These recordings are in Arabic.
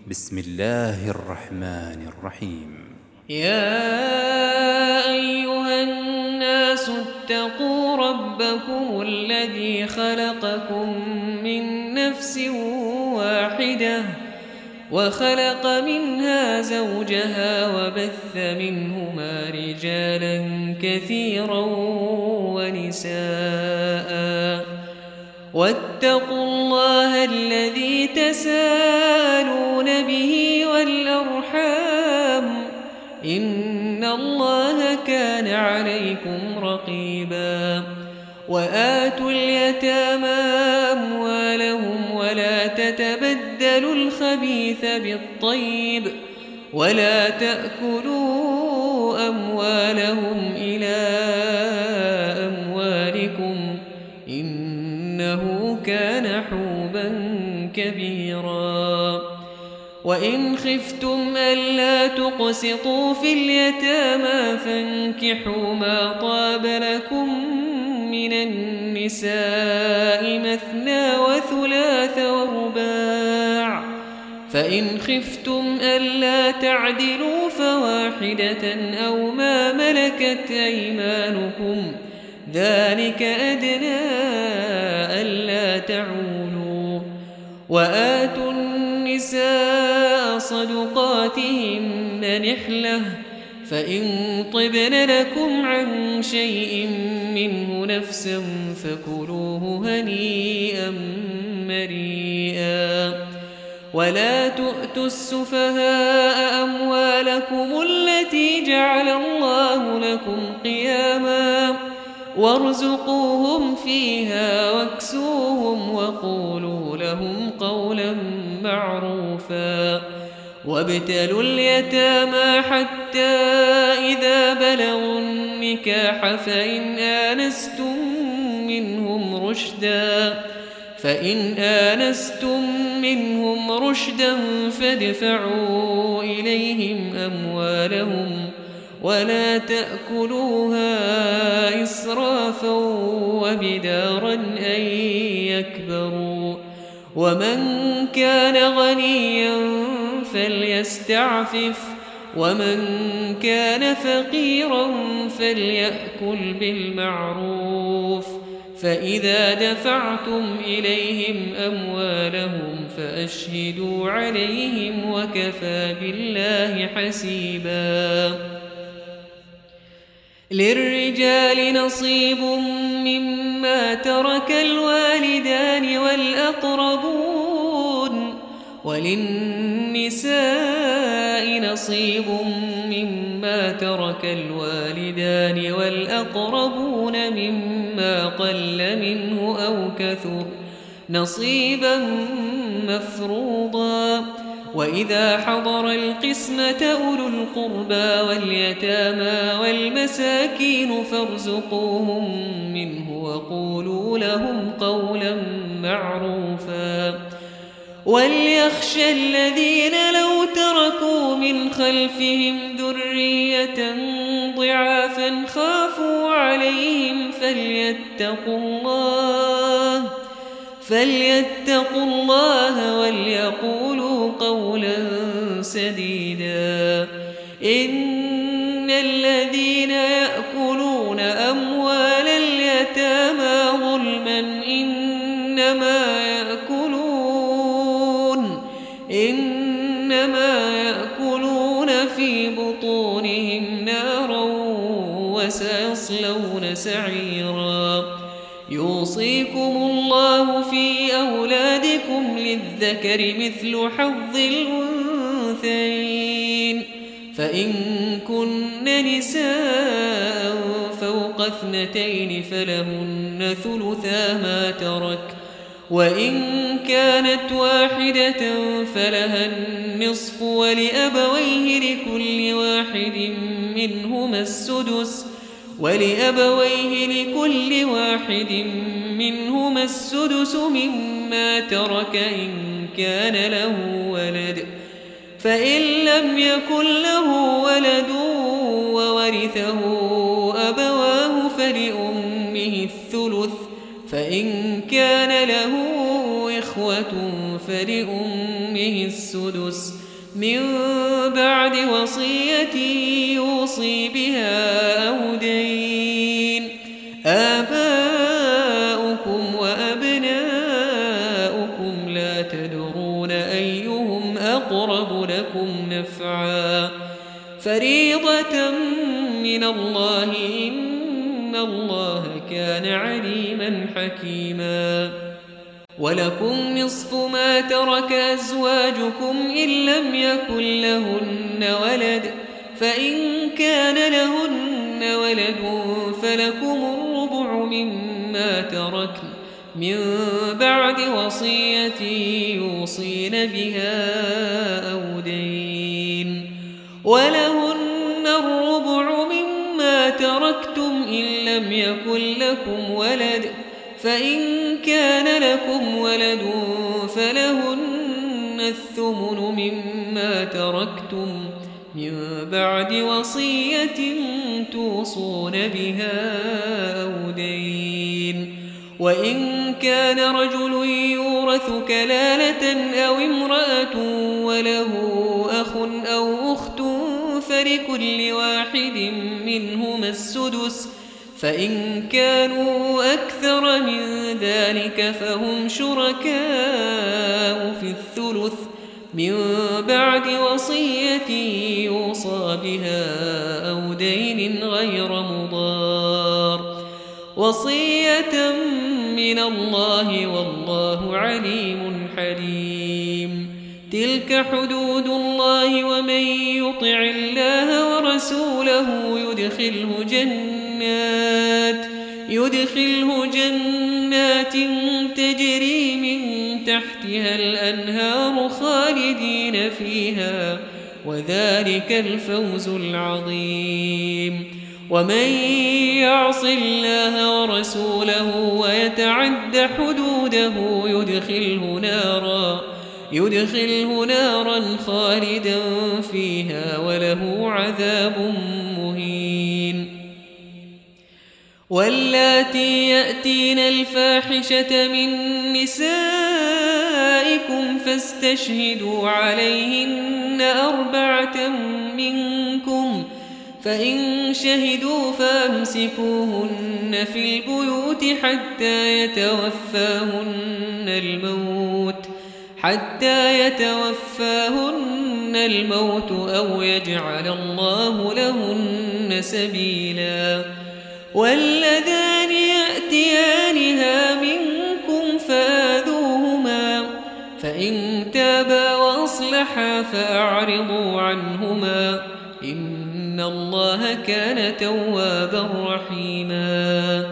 بسم الله الرحمن الرحيم. يا أيها الناس اتقوا ربكم الذي خلقكم من نفس واحدة وخلق منها زوجها وبث منهما رجالا كثيرا ونساء واتقوا الله الذي تساءلون به والأرحام إن الله كان عليكم رقيبا وآتوا اليتامى أموالهم ولا تتبدلوا الخبيث بالطيب ولا تأكلوا أموالهم إلى أموالكم إنه كان حوبا كبيرا وإن خفتم ألا تقسطوا في اليتامى فانكحوا ما طاب لكم من النساء مثنى وثلاث ورباع فإن خفتم ألا تعدلوا فواحدة أو ما ملكت أيمانكم ذلك أدنى ألا تعولوا وآتوا النساء صدقاتهن نحلة فإن طبن لكم عن شيء منه نفسا فكلوه هنيئا مريئا ولا تؤتوا السفهاء أموالكم التي جعل الله لكم قياما وارزقوهم فيها واكسوهم وقولوا لهم قولا معروفا وابتلوا اليتامى حتى إذا بلغوا النكاح فإن آنستم منهم رشدا فادفعوا إليهم أموالهم ولا تأكلوها إسرافا وبدارا أن يكبروا ومن كان غنيا فليستعفف ومن كان فقيرا فليأكل بالمعروف فإذا دفعتم إليهم أموالهم فأشهدوا عليهم وكفى بالله حسيبا للرجال نصيب مما ترك الوالدان والأقربون وللنساء نصيب مما ترك الوالدان والأقربون مما قل منه أو كثر نصيبا مفروضا وإذا حضر القسمة أولو القربى واليتامى والمساكين فارزقوهم منه وقولوا لهم قولا معروفا وليخشى الذين لو تركوا من خلفهم ذرية ضعافا خافوا عليهم فليتقوا الله وليقولوا قولا سديدا إن الذين يأكلون أموال اليتامى ظلما إنما يأكلون في بطونهم نارا وسيصلون سعيرا يوصيكم الله في أولادكم للذكر مثل حظ الأنثيين فإن كن نساء فوق 2 فلهن ثلثا ما ترك وإن كانت واحدة فلها النصف ولأبويه لكل واحد منهما السدس مما ترك إن كان له ولد فإن لم يكن له ولد وورثه أبواه فلأمه الثلث فإن كان له إخوة فلأمه أمه السدس من بعد وصية يوصي بها أو دين. آباؤكم وأبناؤكم لا تدرون أيهم أقرب لكم نفعا فريضة من الله إن الله كان عليما حكيما. ولكم نصف ما ترك أزواجكم إن لم يكن لهن ولد فإن كان لهن ولد فلكم الربع مما تركن من بعد وصية يوصين بها أو دين. ولهن الربع مما تركتم إن لم يكن لكم ولد فإن كان لكم ولد فلهن الثمن مما تركتم من بعد وصية توصون بها أو دين. وإن كان رجل يورث كلالة أو امرأة وله أخ أو أخت فلكل واحد منهما السدس فإن كانوا أكثر من ذلك فهم شركاء في الثلث من بعد وصية يوصى بها أو دين غير مضار وصية من الله والله عليم حليم. تلك حدود الله ومن يطع الله ورسوله يدخله جنات تجري من تحتها الأنهار خالدين فيها وذلك الفوز العظيم. ومن يعص الله ورسوله ويتعد حدوده يدخله نارا خالدا فيها وله عذاب مهين. واللاتي يأتين الفاحشة من نسائكم فاستشهدوا عليهن 4 منكم فإن شهدوا فأمسكوهن في البيوت حتى يتوفاهن الموت أو يجعل الله لهن سبيلا. واللذان يأتيانها منكم فآذوهما فإن تابا وأصلحا فأعرضوا عنهما إن الله كان توابا رحيما.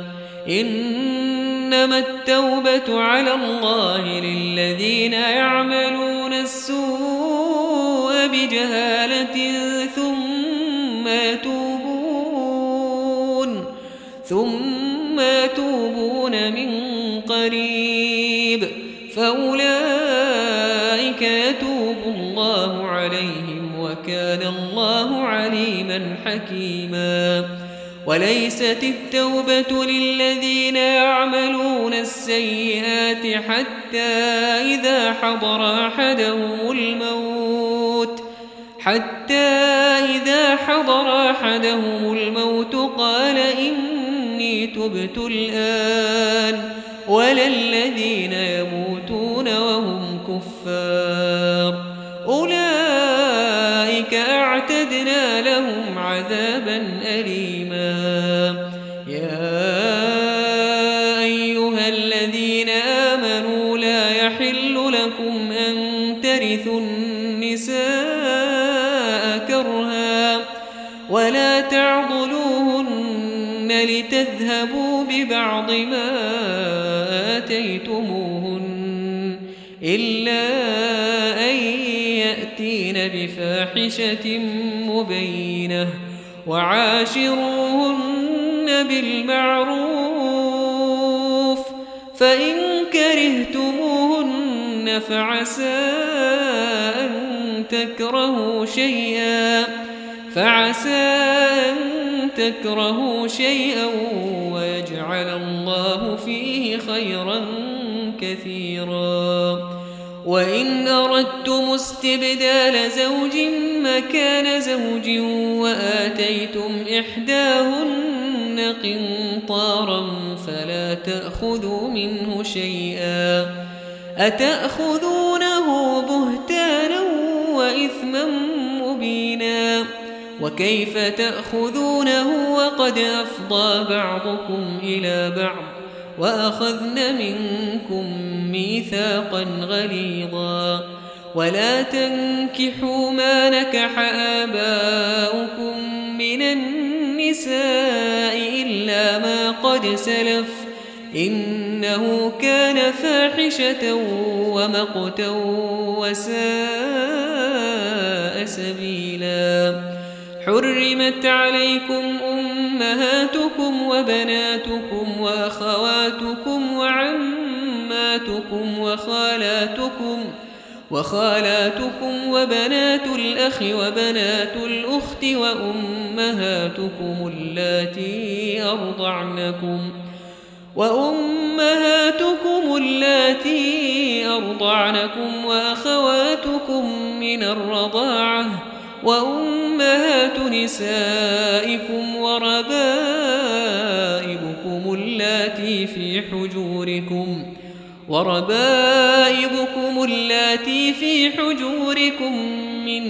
إنما التوبة على الله للذين يعملون السوء بجهالة ثم يتوبون من قريب فأولئك يتوب الله عليهم وكان الله عليما حكيما. وليست التوبة للذين يعملون السيئات حتى إذا حضر أحدهم الموت قال إني تبت الآن ولا الذين يموتون وهم كفار أولئك أعتدنا لهم عذابا أليما. يا أيها الذين آمنوا لا يحل لكم أن ترثوا النساء كرها ولا تعضلوهن لتذهبوا ببعض ما آتيتموهن إلا أن يأتين بفاحشة مبينة وعاشروهن بالمعروف فإن كرهتموهن فعسى أن تكرهوا شيئا ويجعل الله فيه خيرا كثيرا. وإن أردتم استبدال زوج مكان زوج وآتيتم إحداهن قنطارا فلا تأخذوا منه شيئا أتأخذونه بهتانا وإثما مبينا وكيف تأخذونه وقد أفضى بعضكم إلى بعض وأخذن منكم ميثاقا غليظا ولا تنكحوا ما نكح آباؤكم من النساء إلا ما قد سلف إنه كان فاحشة ومقتا وساء سبيلا حرمت عليكم أمهاتكم وبناتكم وأخواتكم وعماتكم وخالاتكم وبنات الأخ وبنات الأخت وأمهاتكم اللاتي أرضعنكم وأخواتكم من الرضاعة وأمهات نسائكم وربائبكم اللاتي في حجوركم من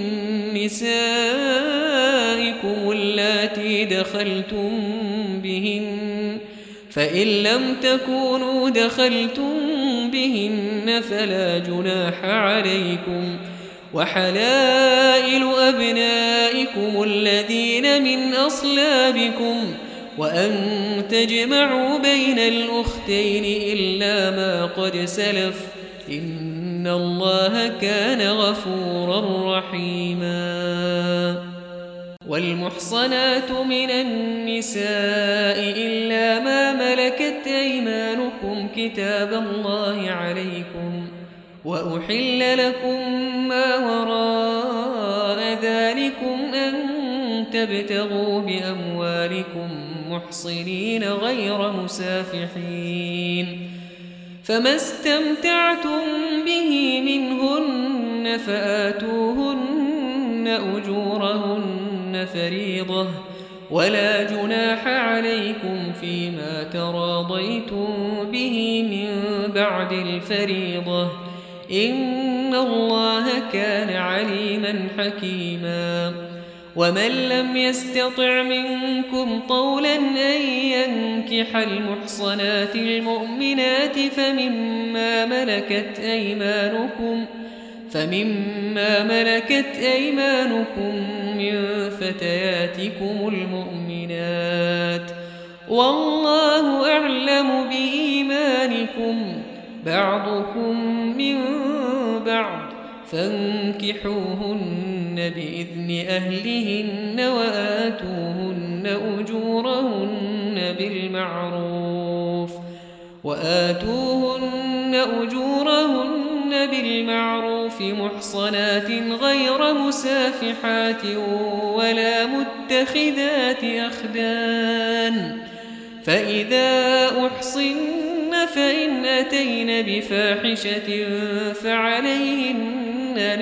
نسائكم اللاتي دخلتم بهن فإن لم تكونوا دخلتم بهن فلا جناح عليكم وحلائل أبنائكم الذين من أصلابكم وأن تجمعوا بين الأختين إلا ما قد سلف إن الله كان غفورا رحيما والمحصنات من النساء إلا ما ملكت أيمانكم كتاب الله عليكم وأحل لكم ما وراء ذلكم أن تبتغوا بأموالكم محصنين غير مسافحين فما استمتعتم به منهن فآتوهن أجورهن فريضة ولا جناح عليكم فيما تراضيتم به من بعد الفريضة إن الله كان عليما حكيما ومن لم يستطع منكم طولا أن ينكح المحصنات المؤمنات فمما ملكت أيمانكم من فتياتكم المؤمنات والله أعلم بإيمانكم بعضكم من بعض فانكحوهن بإذن أهلهن وآتوهن أجورهن بالمعروف محصنات غير مسافحات ولا متخذات أخدان فإذا أحصن فإن أتين بفاحشة فعليهن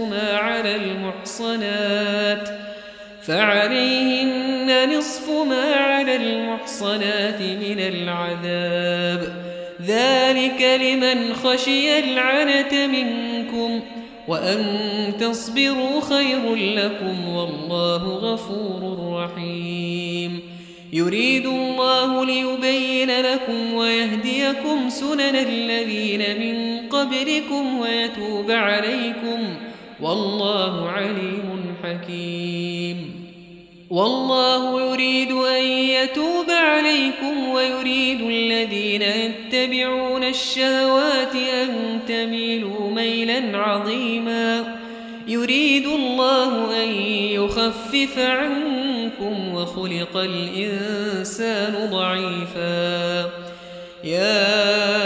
نصف ما على المحصنات من العذاب ذلك لمن خشي العنة منكم وأن تصبروا خير لكم والله غفور رحيم يريد الله ليبين لكم ويهديكم سنن الذين من قبلكم ويتوب عليكم والله عليم حكيم والله يريد أن يتوب عليكم ويريد الذين يتبعون الشهوات أن تميلوا ميلا عظيما يريد الله أن يخفف عنكم وخلق الإنسان ضعيفا يا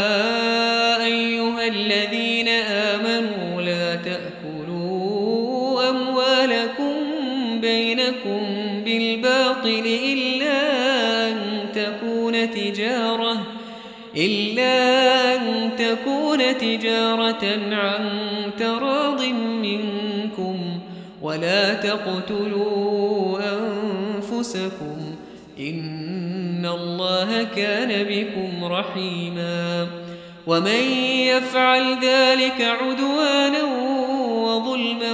أيها الذين آمنوا لا تأكلوا أموالكم بينكم بالباطل إلا أن تكون تجارة عن تراض منكم ولا تقتلوا أنفسكم إن الله كان بكم رحيما ومن يفعل ذلك عدوانا وظلما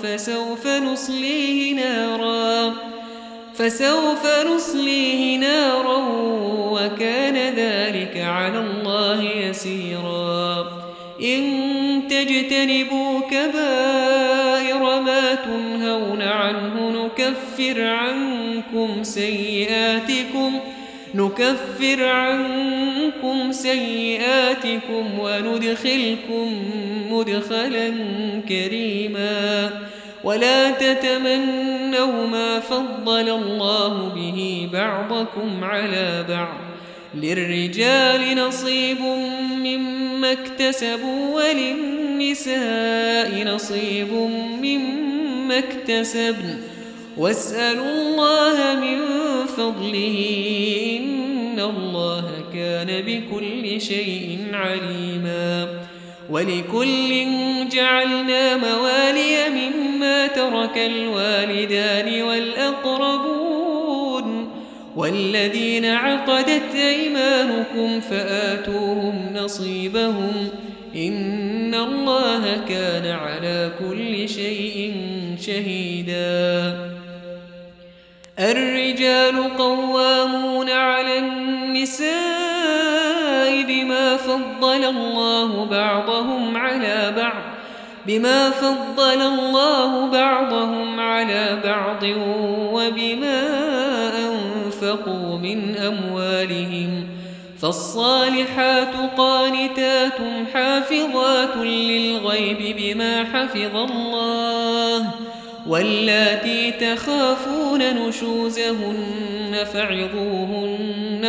فسوف نصليه نارا وكان ذلك على الله يسيرا إن تجتنبوا كبائر ما تنهون عنه نكفر عنكم سيئاتكم وندخلكم مدخلا كريما ولا تتمنوا ما فضل الله به بعضكم على بعض للرجال نصيب مما اكتسبوا وللنساء نصيب مما اكتسبن واسألوا الله من فضله إن الله كان بكل شيء عليما ولكل جعلنا موالي مما ترك الوالدان والأقربون والذين عقدت أيمانكم فآتوهم نصيبهم إن الله كان على كل شيء شهيدا الرجال قوامون على النساء بما فضل الله بعضهم على بعض وبما أنفقوا من أموالهم فالصالحات قانتات حافظات للغيب بما حفظ الله واللاتي تخافون نشوزهن فعظوهن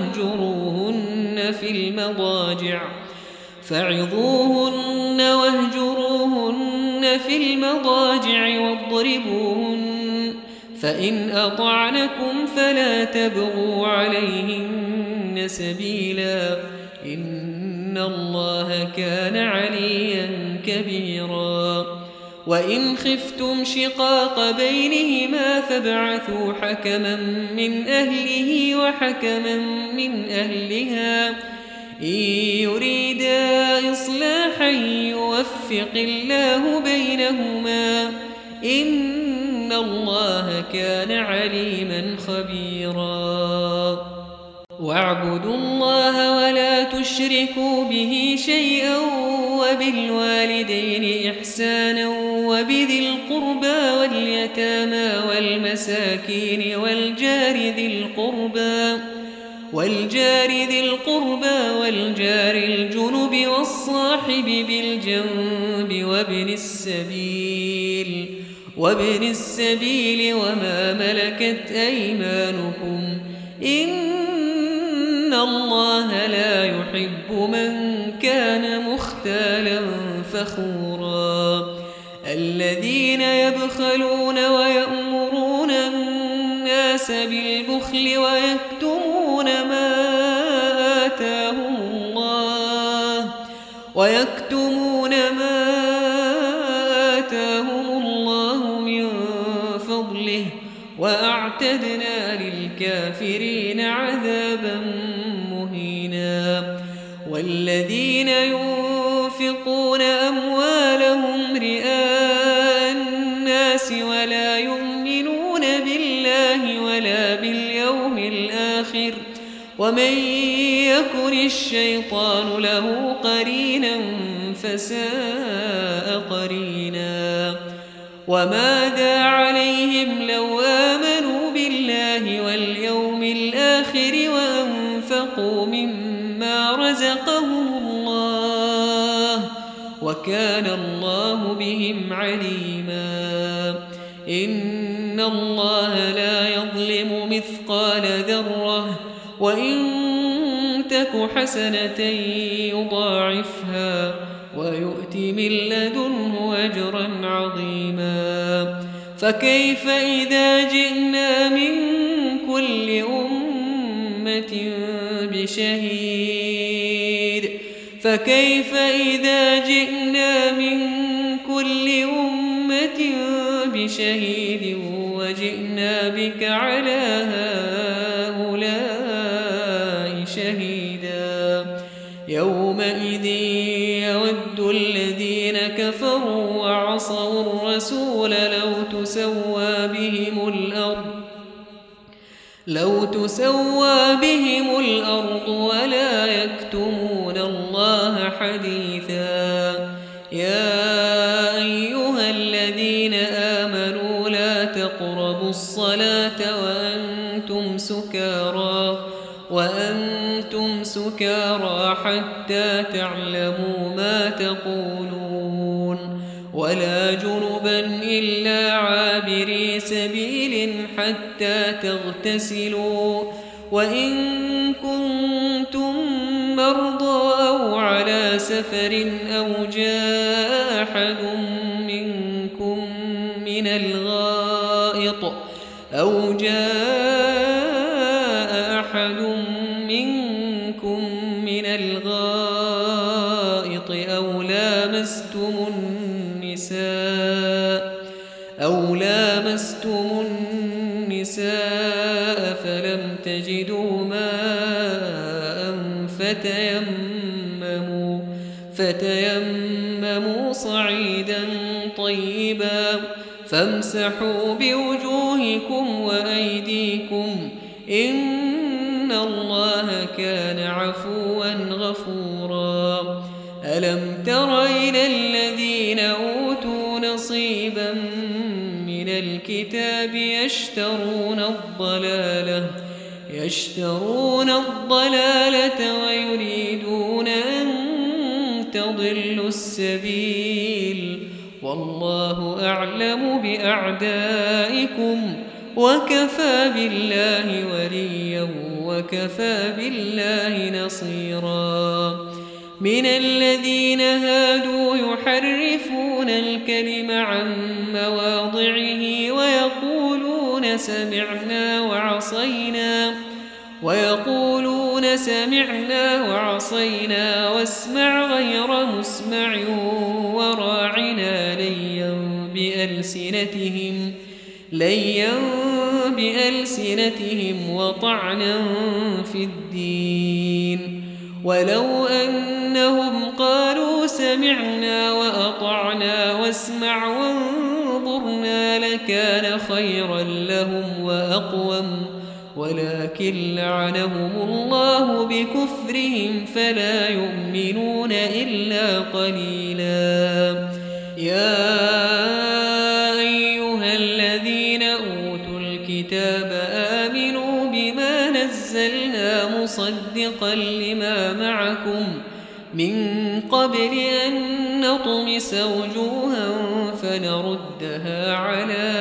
واهجروهن في المضاجع واضربوهن فإن أطعنكم فلا تبغوا عليهن سبيلا إن الله كان عليا كبيرا وإن خفتم شقاق بينهما فابعثوا حكما من أهله وحكما من أهلها إن يريدا إصلاحا يوفق الله بينهما إن الله كان عليما خبيرا واعبدوا الله ولا تشركوا به شيئا وبالوالدين إحسانا وبذي القربى واليتامى والمساكين والجار ذي القربى والجار الجنب والصاحب بالجنب وابن السبيل وما ملكت أيمانكم إن الله لا يحب من كان مختالا فخورا الذين يبخلون ويأمرون الناس بالبخل ويكتمون ما آتاهم الله من فضله وأعتدنا للكافرين عذابا مهينا والذين ينفقون أموالهم رئاء الناس ولا يؤمنون بالله ولا باليوم الآخر ومن يكن الشيطان له قرينا فساء قرينا وماذا عليهم لو آمنوا بالله واليوم الآخر وأنفقوا مما رزقهم الله وكان الله بهم عليما إن الله لا يظلم مثقال ذرة وإن تك حسنة يضاعفها ويؤت من لدنه أجرا عظيما فكيف إذا جئنا من كل أمة بشهيد فكيف إذا جئنا من كل أمة بشهيد وجئنا بك على هؤلاء شهيدا يومئذ يود الذين كفروا وعصوا الرسول لو تسوى بهم الأرض ولا يكتمون الله حديثا يا أيها الذين آمنوا لا تقربوا الصلاة وأنتم سكارى حتى تعلموا ما تقولون ولا جنبا إلا عابري سبيل حتى تغتسلوا وإن كنتم مرضى أو على سفر أو جاء أحد منكم من الغائط أو لامستم النساء فلم تجدوا ماء فتيمموا صعيدا طيبا فامسحوا بوجوهكم وأيديكم إن الله كان عفوا غفورا ألم تر إلى الذين أوتوا نصيبا من الكتاب يشترون الضلالة ويريدون أن تضلوا السبيل والله أعلم بأعدائكم وكفى بالله وليا وكفى بالله نصيرا من الذين هادوا يحرفون الكلم عن مواضعه ويقولون سمعنا وعصينا واسمع غير مسمع وراعنا ليا بألسنتهم وطعنا في الدين ولو أنهم قالوا سمعنا وأطعنا واسمع وانظرنا لكان خيرا لهم وأقوم ولكن لعنهم الله بكفرهم فلا يؤمنون إلا قليلا يا أيها الذين أوتوا الكتاب آمنوا بما نزلنا مصدقا لما معكم من قبل أن نطمس وجوها فنردها على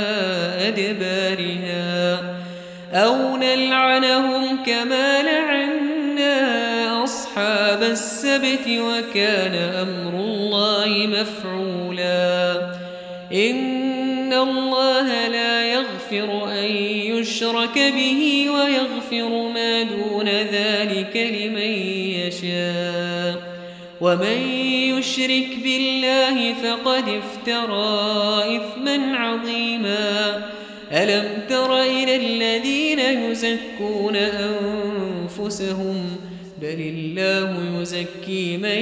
أدبارها أو نلعنهم كما لعنا أصحاب السبت وكان أمر الله مفعولا إن الله لا يغفر أن يشرك به ويغفر ما دون ذلك لمن يشاء ومن يشرك بالله فقد افترى إثما عظيما ألم تر إلى الذين يزكون أنفسهم بل الله يزكي من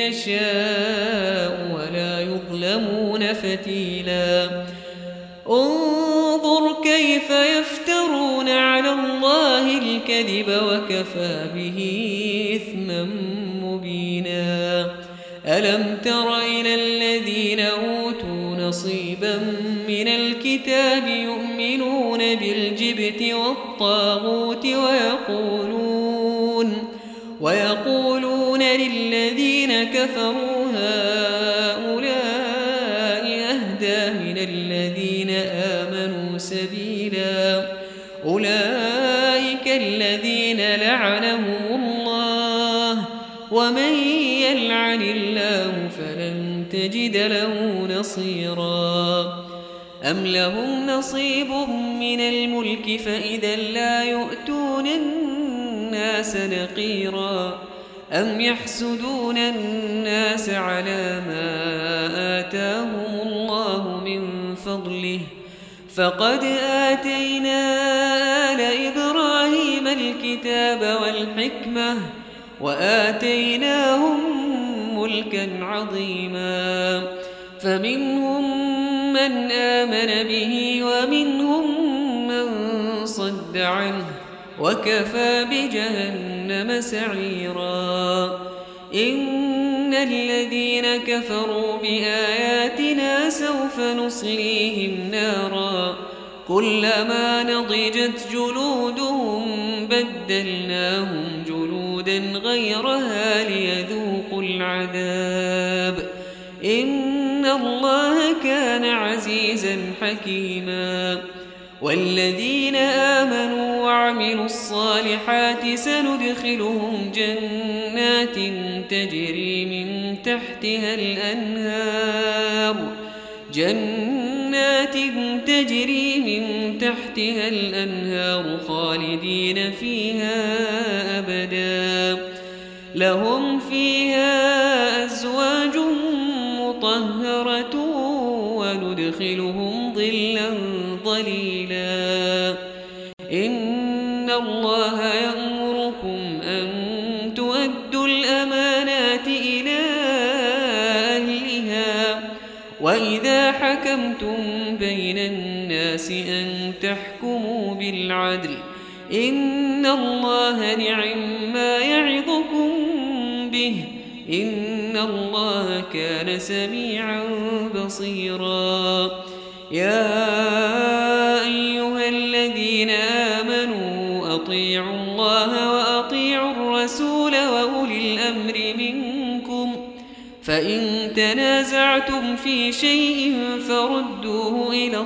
يشاء ولا يظلمون فتيلا انظر كيف يفترون على الله الكذب وكفى به إثما مبينا ألم تر إلى الذين أوتوا نصيبا من الكتاب يؤمنون بالجبت والطاغوت ويقولون للذين كفروا هؤلاء أهدى من الذين آمنوا سبيلا أولئك الذين لعنهم الله ومن يلعن الله فلن تجد له نصيرا أم لهم نصيب من الملك فإذا لا يؤتون الناس نقيرا أم يحسدون الناس على ما آتاهم الله من فضله فقد آتينا آل إبراهيم الكتاب والحكمة وآتيناهم ملكا عظيما فمنهم من آمن به ومنهم من صد عنه وكفى بجهنم سعيرا إن الذين كفروا بآياتنا سوف نصليهم نارا كلما نضجت جلودهم بدلناهم جلودا غيرها ليذوقوا العذاب إن الله كان عزيزا حكيما والذين آمنوا وعملوا الصالحات سندخلهم جنات تجري من تحتها الأنهار خالدين فيها أبدا لهم فيها أزواج مطهرة وندخلهم ظلا ظليلا إن الله يأمركم أن تؤدوا الأمانات إلى أهلها وإذا حكمتم بين الناس أن تحكموا بالعدل إن الله نعما يعظكم به إن الله كان سميعا بصيرا يا أيها الذين آمنوا أطيعوا الله وأطيعوا الرسول وأولي الأمر منكم فإن تنازعتم في شيء فردوه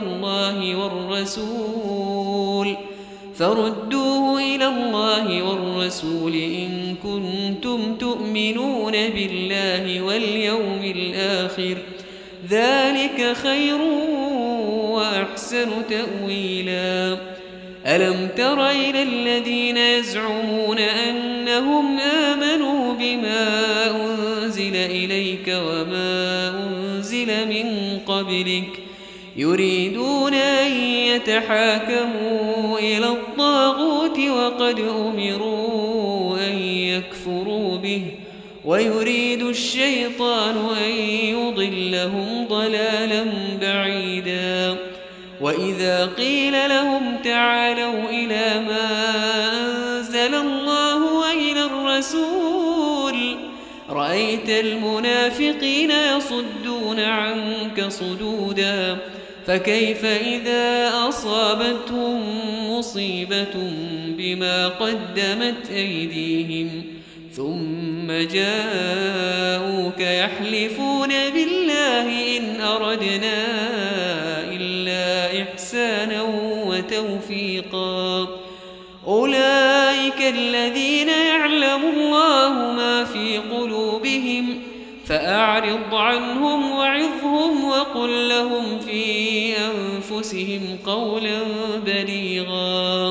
إلى الله والرسول إن كنتم تؤمنون بالله واليوم الآخر ذلك خير وأحسن تأويلا ألم تر إلى الذين يزعمون أنهم آمنوا بما أنزل إليك وما أنزل من قبلك يريدون أن يتحاكموا إلى الطاغوت وقد أمروا أن يكفروا به ويريد الشيطان أن يضلهم ضلالا بعيدا وإذا قيل لهم تعالوا إلى ما أنزل الله وإلى الرسول رأيت المنافقين يصدون عنك صدودا فكيف إذا أصابتهم مصيبة بما قدمت أيديهم ثم جاءوك يحلفون بالله إن أردنا إلا إحسانا وتوفيقا أولئك الذين يعلم الله ما في قلوبهم فأعرض عنهم وعظهم وقل لهم في أنفسهم قولا بليغا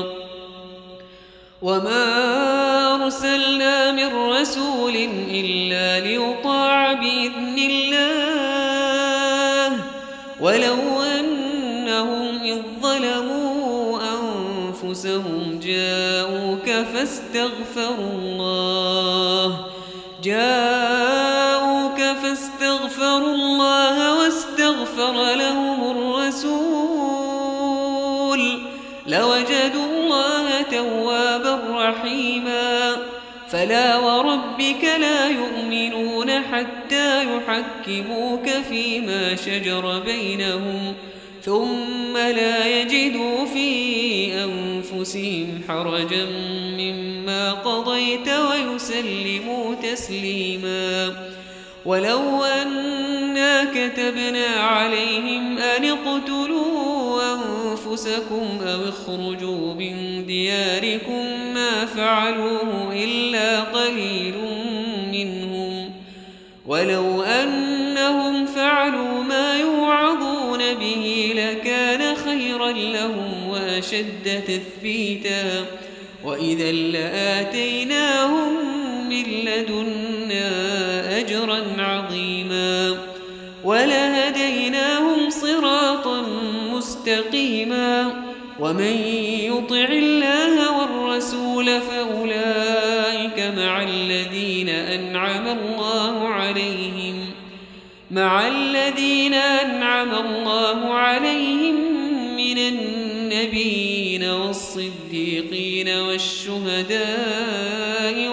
وما أرسلنا من رسول إلا ليطاع بإذن الله ولو أنهم إذ ظلموا أنفسهم جاءوك فاستغفروا الله واستغفر لهم الرسول لوجدوا الله توابا رحيما فلا وربك لا يؤمنون حتى يحكموك فيما شجر بينهم ثم لا يجدوا في أنفسهم حرجا مما قضيت ويسلموا تسليما ولو أنا كتبنا عليهم أن اقتلوا أنفسكم أو اخرجوا من دياركم ما فعلوه إلا قليل منهم ولو أنهم فعلوا ما يوعظون به لكان خيرا لهم وأشد تثبيتا وإذا لآتيناهم من لدنا أجرا عظيما ولهديناهم صراطا مستقيما ومن يطع الله والرسول فأولئك مع الذين أنعم الله عليهم من النبيين والصديقين والشهداء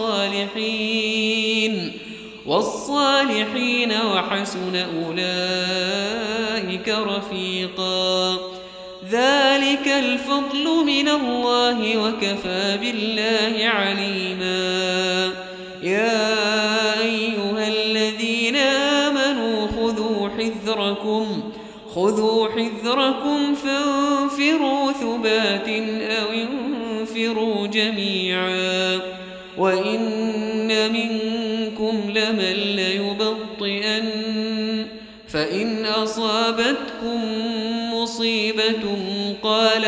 والصالحين وحسن أولئك رفيقا ذلك الفضل من الله وكفى بالله عليما يا أيها الذين آمنوا خذوا حذركم فانفروا ثبات أو انفروا جميعا وإن منكم لمن ليبطئن فإن أصابتكم مصيبة قال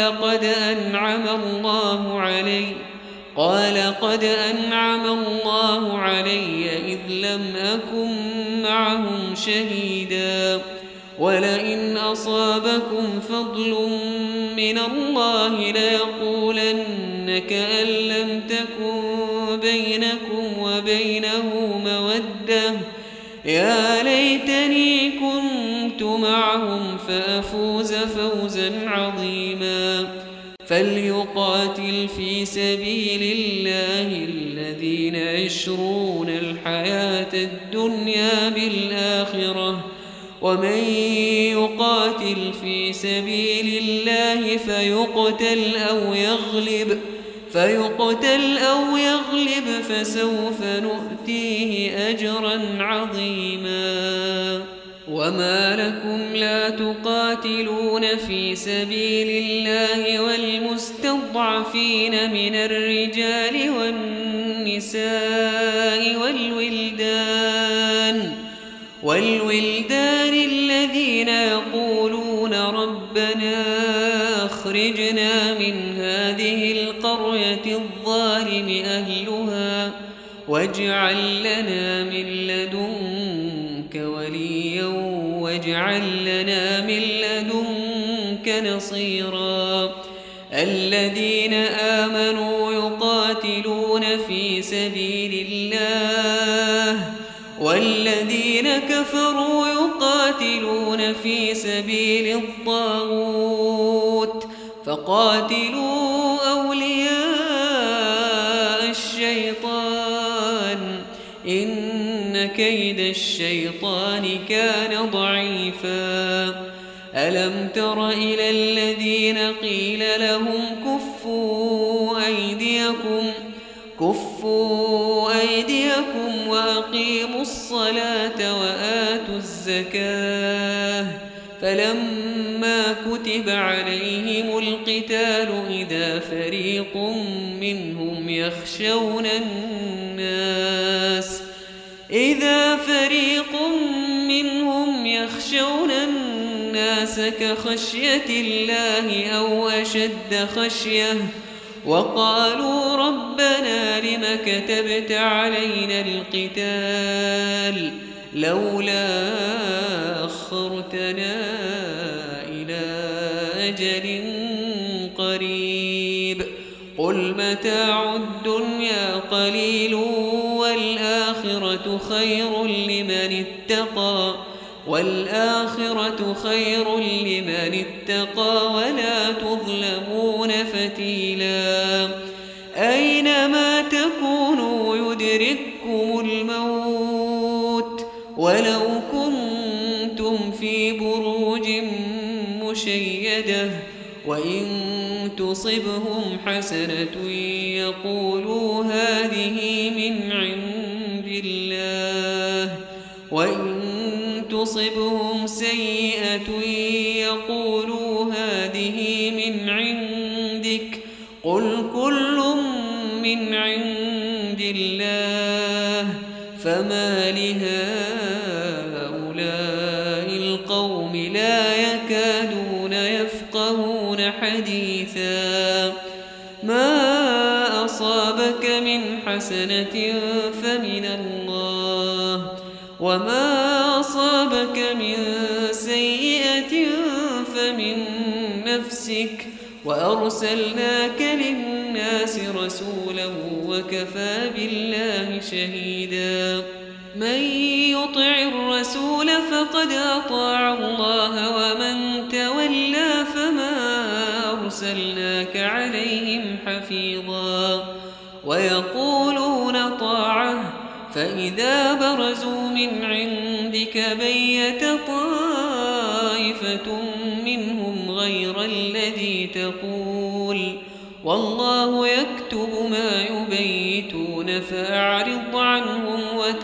قد أنعم الله علي إذ لم أكن معهم شهيدا ولئن أصابكم فضل من الله ليقولن كأن لم تكن بينكم وبينه مودة يا ليتني كنت معهم فأفوز فوزا عظيما فليقاتل في سبيل الله الذين يشرون الحياة الدنيا بالآخرة ومن يقاتل في سبيل الله فيقتل أو يغلب فسوف نؤتيه أجرا عظيما وما لكم لا تقاتلون في سبيل الله والمستضعفين من الرجال والنساء والولدان الذين يقولون ربنا أخرجنا من هذه القرية الظالم أهلها واجعل لنا من لدنك وليا واجعل لنا من لدنك نصيرا الذين آمنوا يقاتلون في سبيل الله والذين كفروا يقاتلون في سبيل الطاغوت فقاتلوا أولياء الشيطان إن كيد الشيطان كان ضعيفا ألم تر إلى الذين قيل لهم كفوا أيديكم وأقيموا الصلاة وآتوا الزكاة فلما كتب عليهم القتال إذا فريق منهم يخشون الناس كخشية الله أو أشد خشية وقالوا ربنا لم كتبت علينا القتال لولا أخرتنا إلى أجل قريب قل متاع الدنيا قليل والآخرة خير لمن اتقى ولا تظلمون فتيلا أينما تكونوا يدرككم الموت ولو كنتم في بروج مشيدة وإن تصبهم حسنة يقولوا هذه من عند الله وإن تصبهم سيئة يقولوا هذه من عندك قل كل من عند الله فما لهؤلاء القوم لا يكادون يفقهون حديثا ما أصابك من حسنة فمن الله وما أصابك من سيئة فمن نفسك وأرسلناك للناس رسولا وكفى بالله شهيدا من يطع الرسول فقد أطاع الله ومن تولى فما أرسلناك عليهم حفيظا ويقولون طاعة فإذا برزوا من عندك بيت طائفة منهم غير الذي تقول والله يكتب ما يبيتون فأعرض عنهم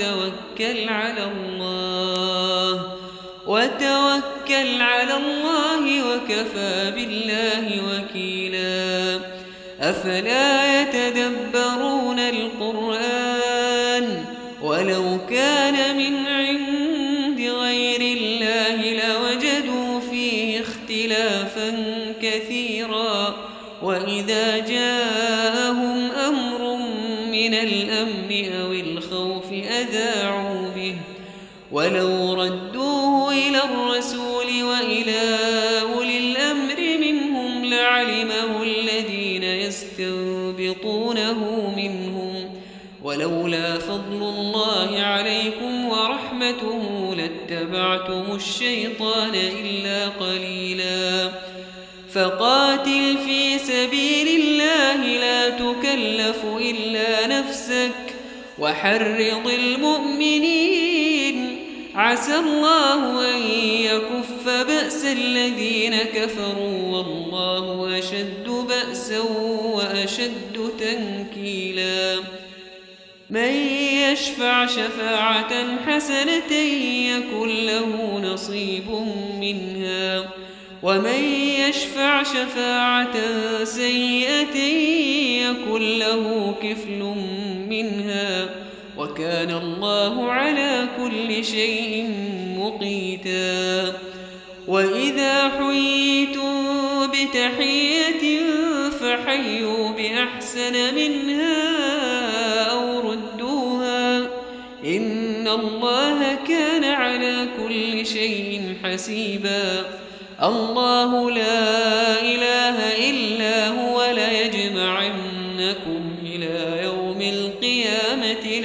وتوكل على الله وكفى بالله وكيلا أفلا يتدبرون القرآن ولو كان من عند غير الله لوجدوا فيه اختلافا كثيرا وإذا جاءهم أمر من الأمن أو الخوف أذاعوا به ولو ردوه إلى الرسول وإلى أولي الأمر منهم لعلمه الذين يستنبطونه منهم ولولا فضل الله عليكم ورحمته لاتبعتم الشيطان إلا قليلا فقاتل في سبيل الله لا تكلف إلا نفسك وحرض المؤمنين عسى الله أن يكف بأس الذين كفروا والله أشد بأسا وأشد تنكيلا من يشفع شفاعة حسنة يكن له نصيب منها ومن يشفع شفاعة سيئة يكن له كفل منها وكان الله على كل شيء مقيتا وإذا حييتم بتحية فحيوا بأحسن منها أو ردوها إن الله كان على كل شيء حسيبا الله لا إله إلا هو ليجمعنكم إلى يوم القيامة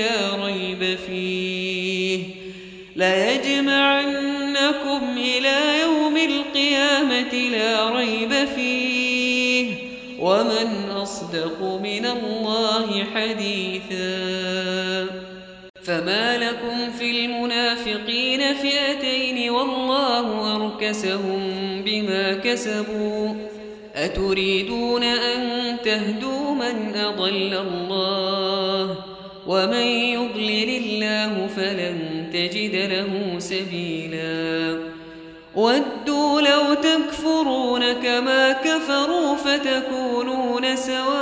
لا ريب فيه ومن أصدق من الله حديثا فما لكم في المنافقين فئتين والله أركسهم بما كسبوا أتريدون أن تهدوا من أضل الله ومن يضلل الله فلن تجد له سبيلا ودوا لو تكفرون كما كفروا فتكونون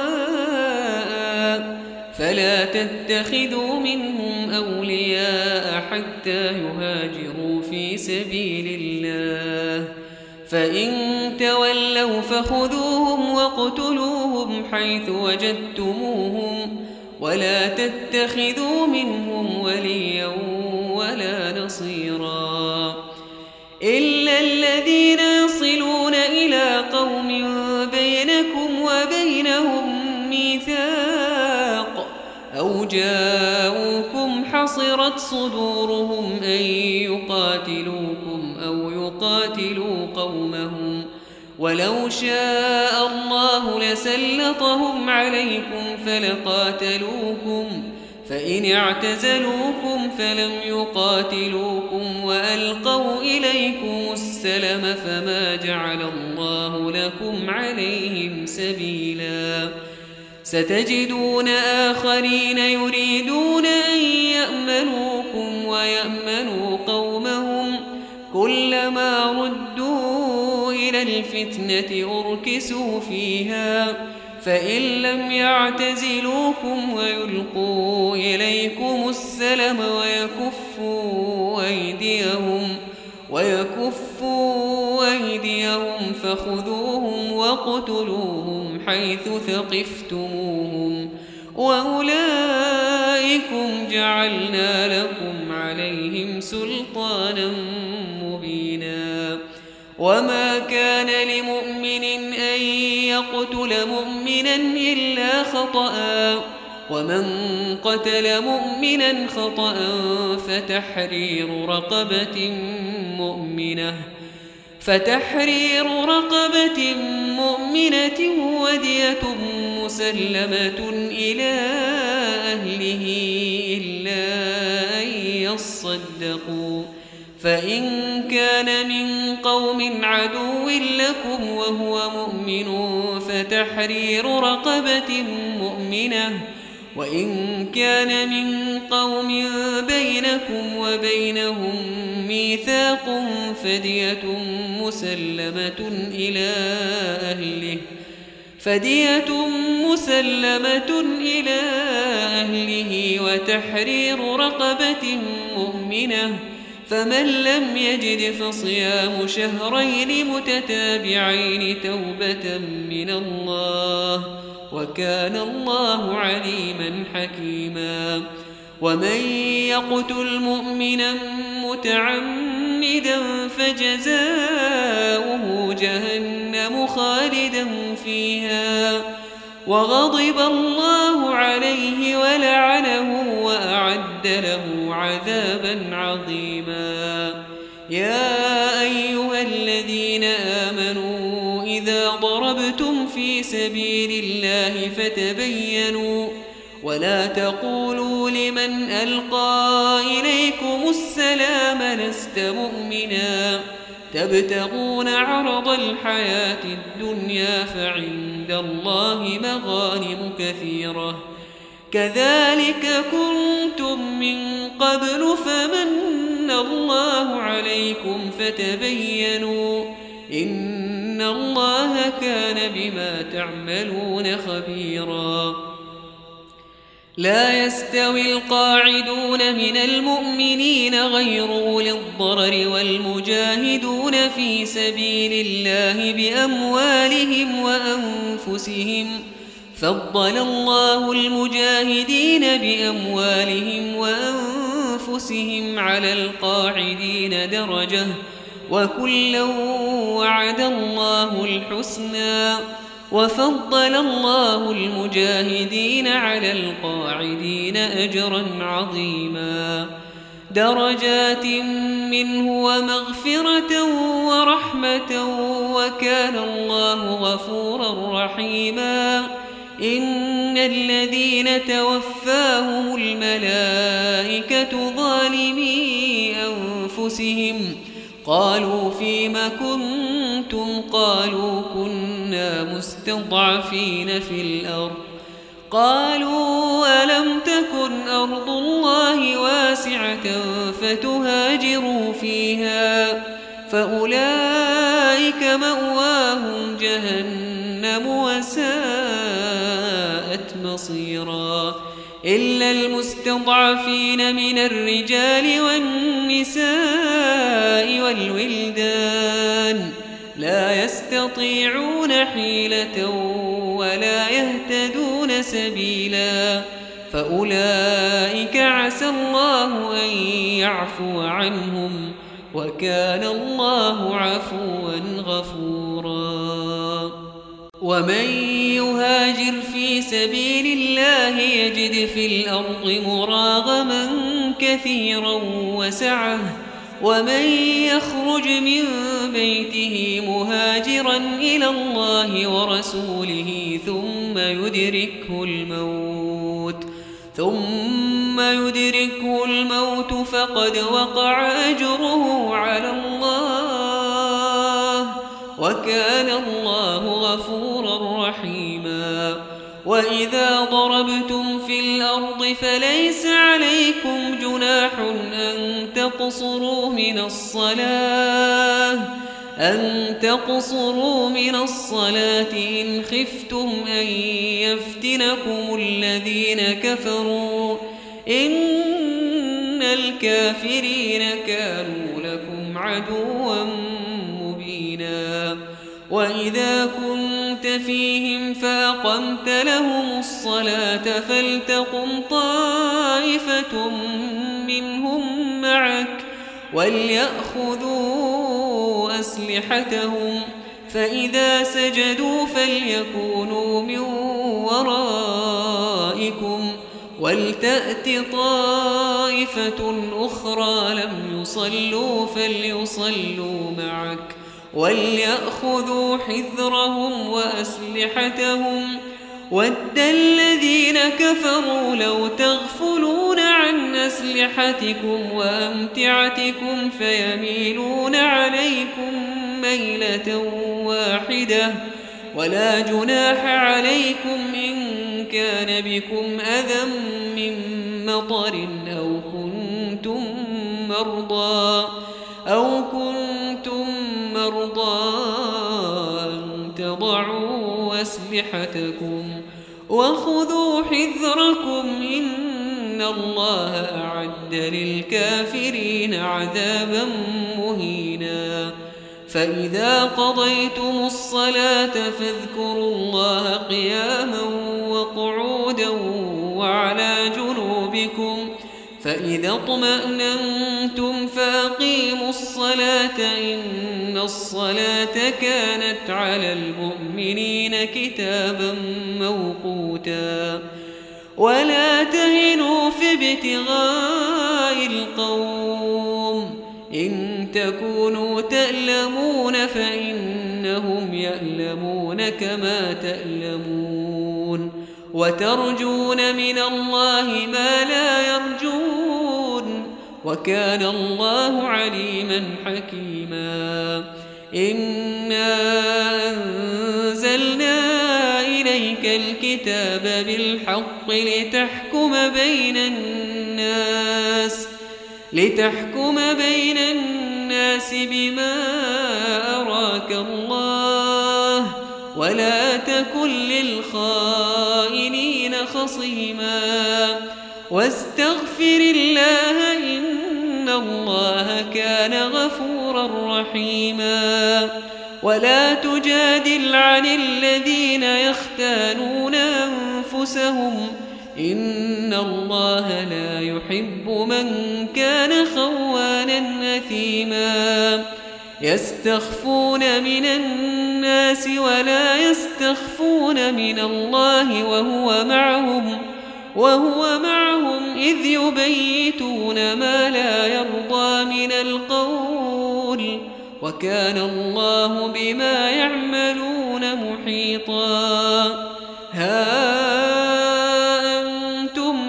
سواء فلا تتخذوا منهم أولياء حتى يهاجروا في سبيل الله فإن تولوا فخذوهم واقتلوهم حيث وجدتموهم ولا تتخذوا منهم وليا ولا نصيرا إلا الذين يصلون إلى قوم بينكم وبينهم ميثاق أو جاءوكم حصرت صدورهم أن يقاتلوكم أو يقاتلوا قومهم ولو شاء الله لسلطهم عليكم فلقاتلوكم فإن اعتزلوكم فلم يقاتلوكم وألقوا إليكم السلم فما جعل الله لكم عليهم سبيلا ستجدون آخرين يريدون أن يأمنوكم ويأمنوا قومهم كلما ردوا إلى الفتنة أركسوا فيها فإن لم يعتزلوكم ويلقوا إليكم السلم ويكفوا أيديهم فخذوهم واقتلوهم حيث ثقفتموهم وأولئكم جعلنا لكم عليهم سلطانا مبينا وما كان لمؤمن أن يقتل مؤمنا إلا خطأ ومن قتل مؤمنا خطأ فتحرير رقبة مؤمنة ودية مسلمة إلى أهله إلا أن يصدقوا فإن كان من قوم عدو لكم وهو مؤمن فتحرير رقبة مؤمنة وإن كان من قوم بينكم وبينهم ميثاق فدية مسلمة إلى أهله وتحرير رقبة مؤمنة فمن لم يجد فصيام شهرين متتابعين توبة من الله وكان الله عليما حكيما ومن يقتل مؤمنا متعمدا فجزاؤه جهنم خالدا فيها وغضب الله عليه ولعنه وأعد له عذابا عظيما يا أيها الذين آمنوا إذا ضربتم في سبيل الله فتبينوا ولا تقولوا لمن ألقى إليكم السلام لست مؤمنا تبتغون عرض الحياة الدنيا فعند الله مغانم كثيرة كذلك كنتم من قبل فمن الله عليكم فتبينوا إن الله كان بما تعملون خبيرا لا يستوي القاعدون من المؤمنين غير أولي الضرر والمجاهدون في سبيل الله بأموالهم وأنفسهم فضل الله المجاهدين بأموالهم وأنفسهم على القاعدين درجة وكلا وعد الله الحسنى وفضل الله المجاهدين على القاعدين أجرا عظيما درجات منه ومغفرة ورحمة وكان الله غفورا رحيما إن الذين توفاهم الملائكة ظالمي أنفسهم قالوا فيم كنتم قالوا كنا مستضعفين في الأرض قالوا ألم تكن أرض الله واسعة فتهاجروا فيها فأولئك مأواهم جهنم وساءت مصيرا إلا المستضعفين من الرجال والنساء والولدان لا يستطيعون حيلة ولا يهتدون سبيلا فأولئك عسى الله أن يعفو عنهم وكان الله عفوا غفورا ومن يهاجر في سبيل الله يجد في الأرض مراغما كثيرا وسعة ومن يخرج من بيته مهاجرا إلى الله ورسوله ثم يدركه الموت فقد وقع أجره على الله وكان الله غفورا رحيما وإذا ضربتم في الأرض فليس عليكم جناح أن تقصروا من الصلاة إن خفتم أن يفتنكم الذين كفروا إن الكافرين كانوا لكم عدوا مبينا وإذا كنت فيهم فأقمت لهم الصلاة فلتقم طائفة منهم معك وليأخذوا أسلحتهم فإذا سجدوا فليكونوا من ورائكم ولتأت طائفة أخرى لم يصلوا فليصلوا معك وليأخذوا حذرهم وأسلحتهم ود الذين كفروا لو تغفلون عن أسلحتكم وأمتعتكم فيميلون عليكم ميلة واحدة ولا جناح عليكم إن كان بكم أذى من مطر أو كنتم مرضى أن تضعوا أسلحتكم وخذوا حذركم إن الله أعد للكافرين عذابا مهينا فإذا قضيتم الصلاة فاذكروا الله قياما وقعودا وعلى جنوبكم فإذا اطمأننتم فأقيموا الصلاة إن الصلاة كانت على المؤمنين كتابا موقوتا ولا تهنوا في ابتغاء القوم إن تكونوا تألمون فإنهم يألمون كما تألمون وترجون من الله ما لا يرجون وكان الله عليما حكيما إنا أنزلنا إليك الكتاب بالحق لتحكم بين الناس بما أراك الله ولا تكن للخائنين خصيما واستغفر الله إن الله كان غفورا رحيما ولا تجادل عن الذين يختانون أنفسهم إن الله لا يحب من كان خوانا أثيما يستخفون من الناس ولا يستخفون من الله وهو معهم إذ يبيتون ما لا يرضى من القول وكان الله بما يعملون محيطا ها أنتم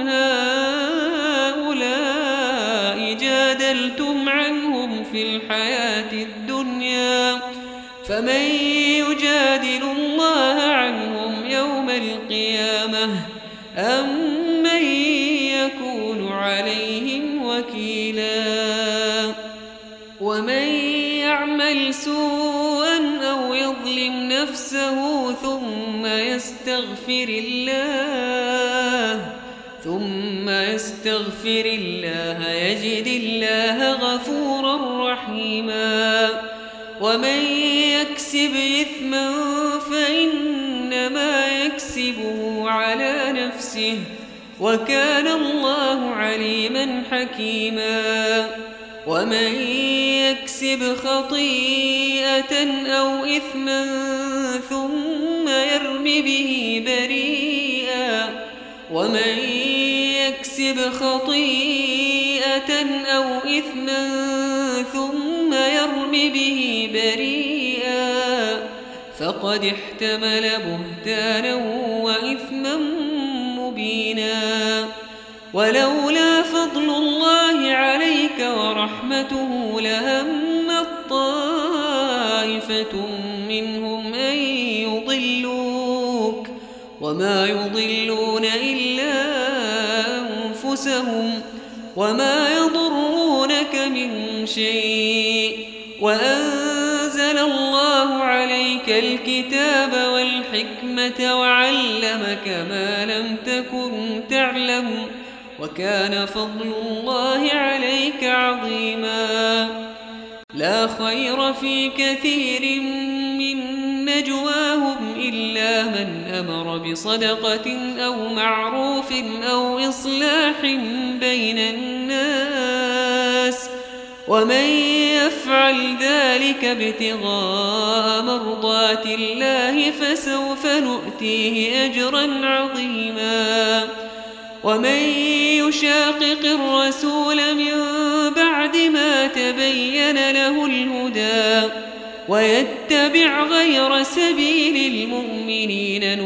هؤلاء جادلتم عنهم في الحياة الدنيا فمن يجادل الله عنهم يوم القيامة أم من يكون عليهم وكيلا ومن يعمل سوءا أو يظلم نفسه ثم يستغفر الله يجد الله غفورا رحيما ومن يكسب إثما فإنما يكسبه على نفسه وكان الله عليما حكيما ومن يكسب خطيئة أو إثما ثم يرم به بريئا فقد احتمل بهتانا وإثما مبينا ولولا فضل الله عليك ورحمته لهمت طائفة منهم أن يضلوك وما يضلون إلا أنفسهم وما يضرونك من شيء وأنزل الله عليك الكتاب والحكمة وعلمك ما لم تكن تعلم وكان فضل الله عليك عظيما لا خير في كثير من نجواهم إلا من أمر بصدقة أو معروف أو إصلاح بين الناس ومن يفعل ذلك ابتغاء مرضات الله فسوف نؤتيه أجرا عظيما ومن يشاقق الرسول من بعد ما تبين له الهدى ويتبع غير سبيل المؤمنين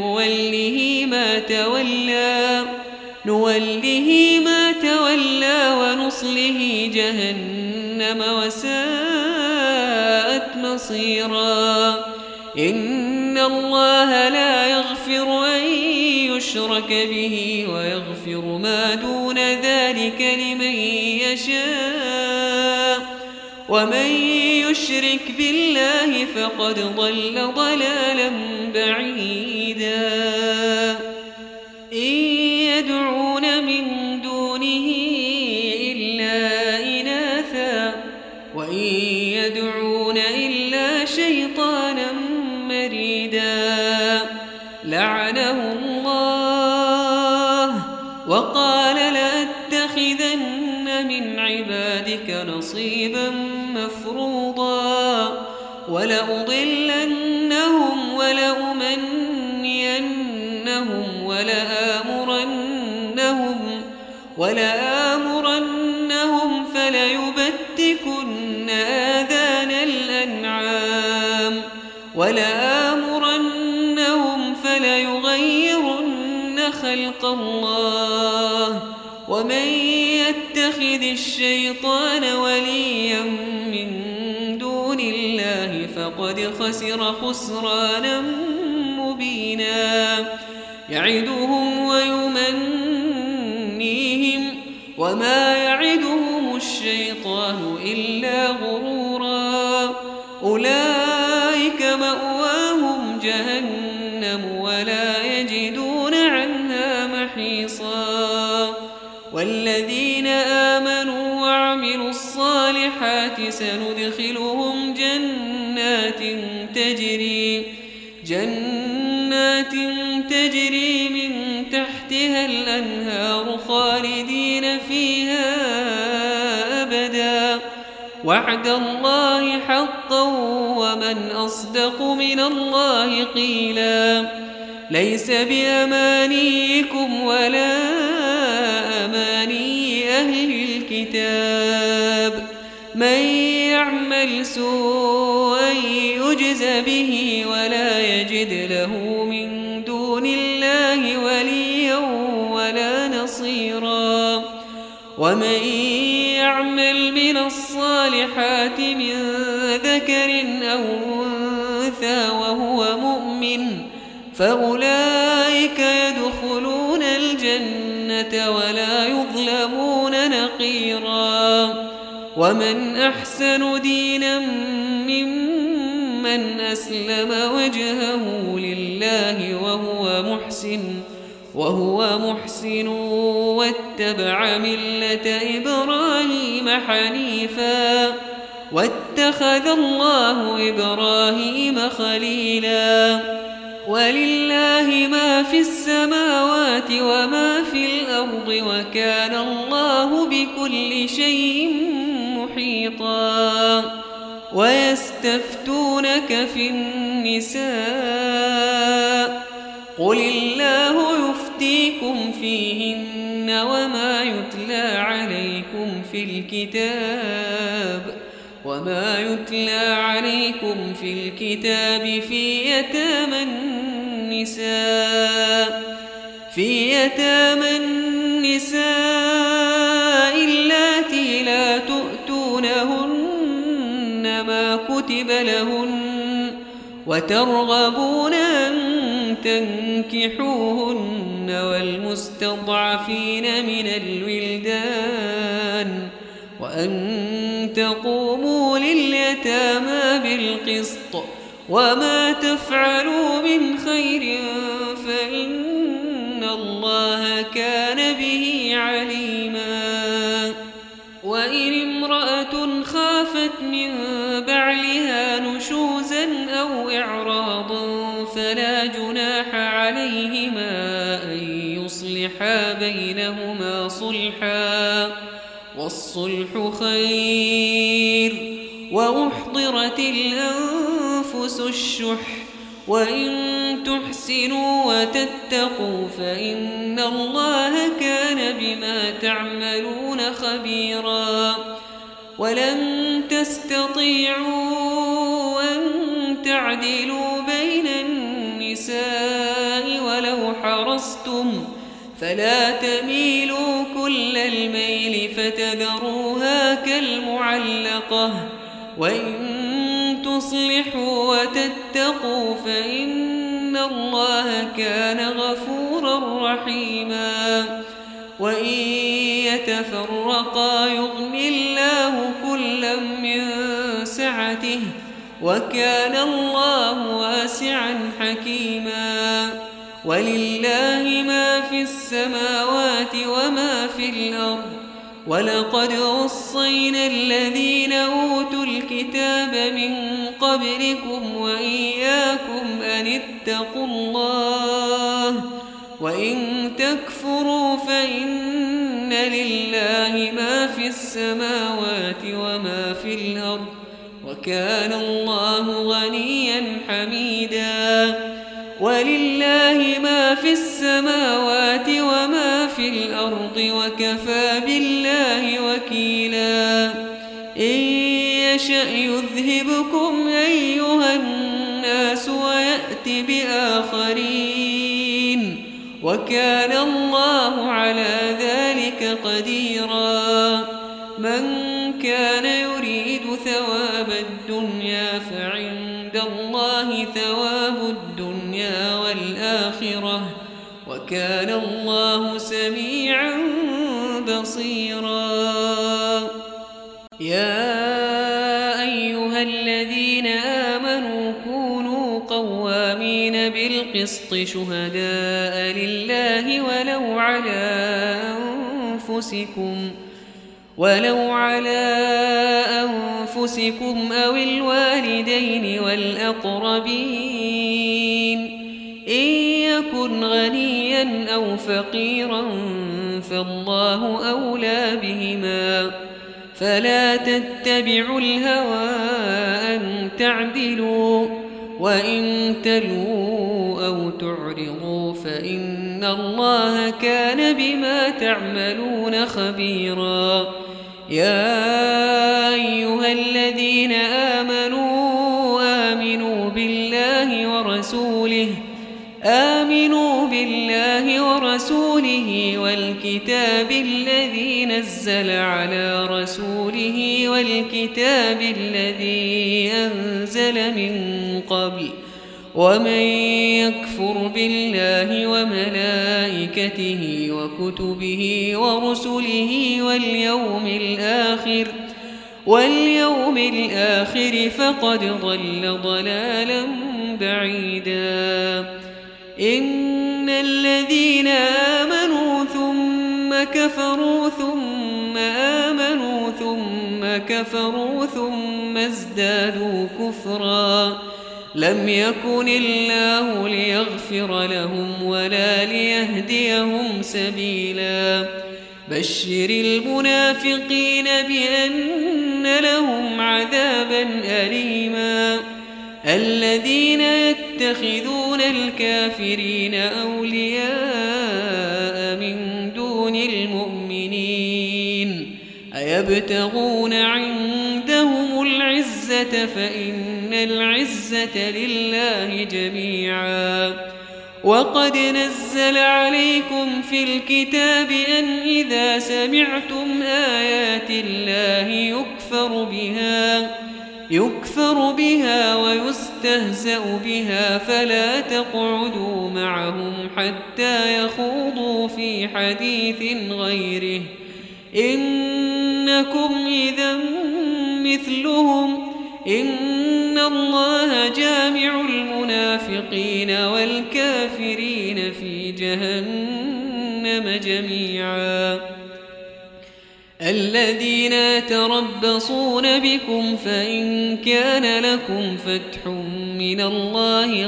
نوله ما تولى ونصله جهنم وساءت مصيرا إن الله لا يغفر أن يشرك به ويغفر ما دون ذلك لمن يشاء ومن يشرك بالله فقد ضل ضلالا بعيدا إن يدعون من دونه إلا إناثا وإن يدعون إلا شيطانا مريدا لعنه الله وقال لأتخذن من عبادك نصيبا مفروضا ولأضلنهم ولأمنينهم ولآمرنهم فليبتكن آذان الأنعام ولآمرنهم فليغيرن خلق الله ومن يتخذ الشيطان وليا من دون الله فقد خسر خسرانا مبينا يعدهم ويمنيهم وما يعدهم الشيطان إلا غرورا أولئك مأواهم جهنم ولا يجدون عنها محيصا والذين آمنوا وعملوا الصالحات سندخلهم جنات تجري من تحتها الأنهار خالدين فيها أبدا وعد الله حقا ومن أصدق من الله قيلا ليس بأمانيكم ولا أماني أهل الكتاب من يعمل سوءا يجز به ولا يجد له من دون الله وليا ولا نصيرا ومن يعمل من الصالحات من ذكر أو أنثى وهو مؤمن فأولئك يدخلون الجنة ولا يظلمون نقيرا ومن أحسن دينا ممن أسلم وجهه لله وهو محسن واتبع ملة إبراهيم حنيفا واتخذ الله إبراهيم خليلا ولله ما في السماوات وما في الأرض وكان الله بكل شيء محيطا ويستفتونك في النساء قل الله يفتيكم فيهن وما يتلى عليكم في الكتاب في يتامى النساء اللاتي لا تؤتونهن ما كتب لهن وترغبون أن تنكحوهن والمستضعفين من الولدان وأن تقوموا لليتامى بالقسط وما تفعلوا من خير فإن الله كان به عليما وإن امرأة خافت من بعلها نشوزا أو إعراضا فلا جناح عليهما أن يصلحا بينهما صلحا والصلح خير وأحضرت الأنفس الشح وإن تحسنوا وتتقوا فإن الله كان بما تعملون خبيرا ولن تستطيعوا أن تعدلوا بين النساء ولو حرصتم فلا تميلوا كل الميل فتذروها كالمعلقة وإن تصلحوا وتتقوا فإن الله كان غفورا رحيما وإن يتفرقا يغن الله كلا من سعته وكان الله واسعا حكيما ولله ما في السماوات وما في الأرض ولقد وصينا الذين أوتوا الكتاب من قبلكم وإياكم أن اتقوا الله وإن تكفروا فإن لله ما في السماوات وما في الأرض وكان الله غنيا حميدا ولله ما في السماوات وما في الأرض وكفى بالله وكيلا إن يشأ يذهبكم أيها الناس ويأت بآخرين وكان الله على ذلك قديرا من كان يريد ثواب الدنيا فعند الله ثواب الدنيا والآخرة وكان الله سميعا بصيرا يا أيها الذين آمنوا كونوا قوامين بالقسط شهداء لله ولو على أنفسكم أو الوالدين والأقربين إن يكن غنيا أو فقيرا فالله أولى بهما فلا تتبعوا الهوى أن تعدلوا وإن تلووا أو تعرضوا فإن الله كان بما تعملون خبيرا يا أيها الذين آمنوا آمنوا بالله ورسوله والكتاب الذي نزل على رسوله والكتاب الذي أنزل من قبل ومن يكفر بالله وملائكته وكتبه ورسله واليوم الآخر فقد ضل ضلالا بعيدا إن الذين آمنوا ثم كفروا ثم آمنوا ثم كفروا ثم ازدادوا كفرا لم يكن الله ليغفر لهم ولا ليهديهم سبيلا بشر المنافقين بأن لهم عذابا أليما الذين يتخذون الكافرين أولياء من دون المؤمنين أيبتغون عندهم العزة فإن العزة لله جميعا وقد نزل عليكم في الكتاب أن إذا سمعتم آيات الله يكفر بها ويستهزأ بها فلا تقعدوا معهم حتى يخوضوا في حديث غيره إنكم إذا مثلهم إن الله جامع المنافقين والكافرين في جهنم جميعا الذين يتربصون بكم فإن كان لكم فتح من الله